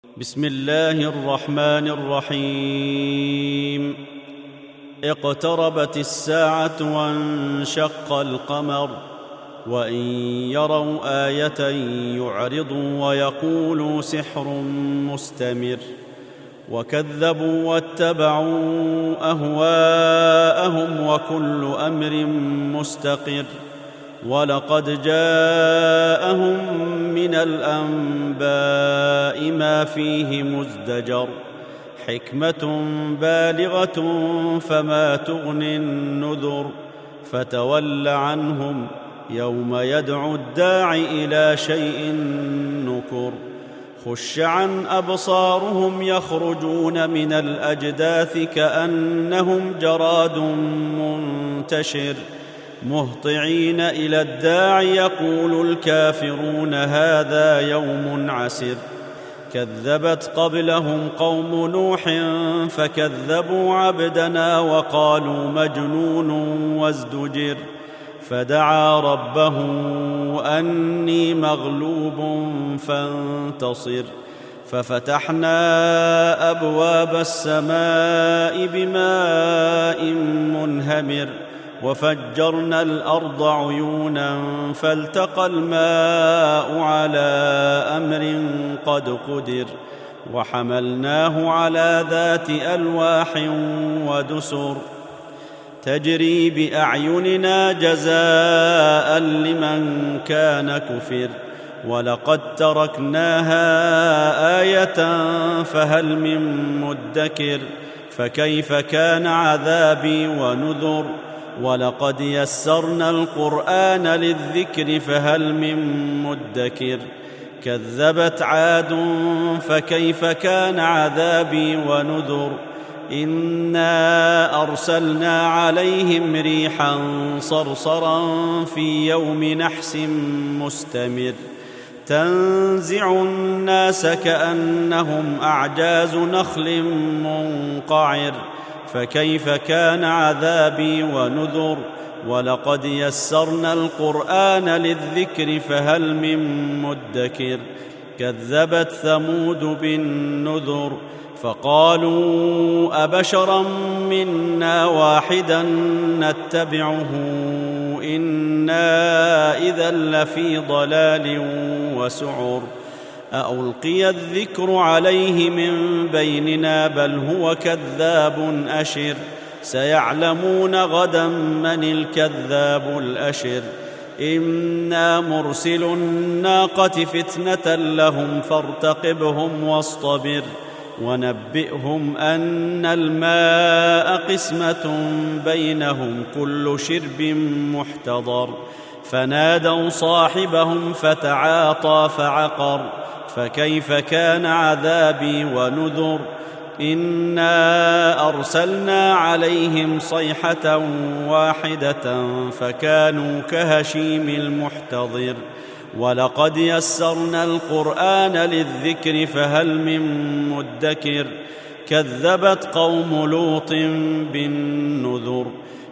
بسم الله الرحمن الرحيم. اقتربت الساعة وانشق القمر وإن يروا آية يعرضوا ويقولوا سحر مستمر وكذبوا واتبعوا أهواءهم وكل أمر مستقر ولقد جاءهم من الأنباء ما فيه مزدجر حكمة بالغة فما تغني النذر فتول عنهم يوم يدعو الداع إلى شيء نكر خش عن أبصارهم يخرجون من الأجداث كأنهم جراد منتشر مهطعين إلى الداع يقول الكافرون هذا يوم عسر كذبت قبلهم قوم نوح فكذبوا عبدنا وقالوا مجنون وازدجر فدعا ربه أني مغلوب فانتصر ففتحنا أبواب السماء بماء منهمر وفجرنا الأرض عيونا فالتقى الماء على أمر قد قدر وحملناه على ذات ألواح ودسر تجري بأعيننا جزاء لمن كان كفر ولقد تركناها آية فهل من مدكر فكيف كان عذابي ونذر ولقد يسرنا القرآن للذكر فهل من مدكر كذبت عاد فكيف كان عذابي ونذر إنا أرسلنا عليهم ريحا صرصرا في يوم نحس مستمر تنزع الناس كأنهم أعجاز نخل منقعر فكيف كان عذابي ونذر ولقد يسرنا القرآن للذكر فهل من مدكر كذبت ثمود بالنذر فقالوا أبشرا منا واحدا نتبعه إنا إذا لفي ضلال وسعر أألقي الذكر عليه من بيننا بل هو كذاب أشر سيعلمون غدا من الكذاب الأشر إنا مرسل الناقة فتنة لهم فارتقبهم واصطبر ونبئهم أن الماء قسمة بينهم كل شرب محتضر فنادوا صاحبهم فتعاطى فعقر فكيف كان عذابي ونذر إنا أرسلنا عليهم صيحة واحدة فكانوا كهشيم المحتضر ولقد يسرنا القرآن للذكر فهل من مدكر كذبت قوم لوط بالنذر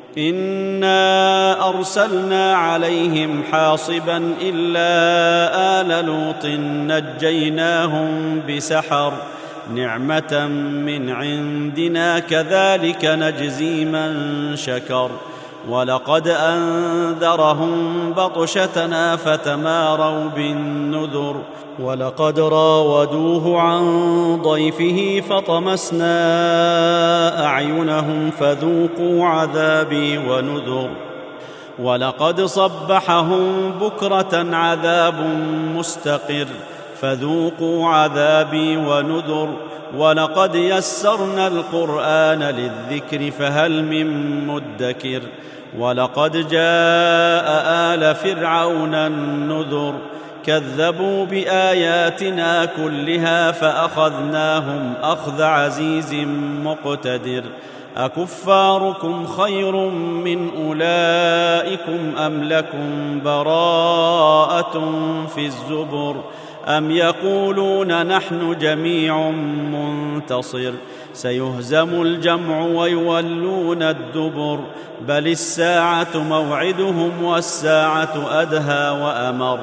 إنا أرسلنا عليهم حاصبا إلا آل لوط نجيناهم بسحر نعمة من عندنا كذلك نجزي من شكر ولقد أنذرهم بطشتنا فتماروا بالنذر ولقد راودوه عن ضيفه فطمسنا أعينهم فذوقوا عذابي ونذر ولقد صبحهم بكرة عذاب مستقر فذوقوا عذابي ونذر ولقد يسرنا القرآن للذكر فهل من مدكر ولقد جاء آل فرعون النذر كذبوا بآياتنا كلها فأخذناهم أخذ عزيز مقتدر أكفاركم خير من أولئكم أم لكم براءة في الزبر أم يقولون نحن جميع منتصر سيهزم الجمع ويولون الدبر بل الساعة موعدهم والساعة أدهى وأمر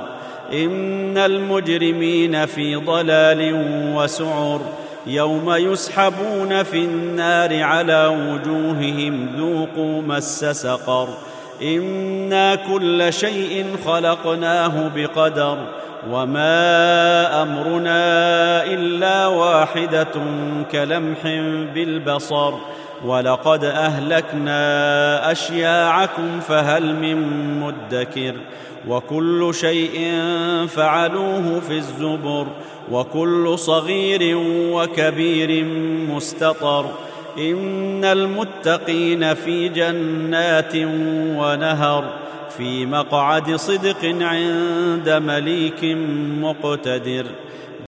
إن المجرمين في ضلال وسعر يوم يسحبون في النار على وجوههم ذوقوا مس سقر إنا كل شيء خلقناه بقدر وما أمرنا إلا واحدة كلمح بالبصر ولقد أهلكنا أشياعكم فهل من مدكر وكل شيء فعلوه في الزبر وكل صغير وكبير مستطر إن المتقين في جنات ونهر في مقعد صدق عند مليك مقتدر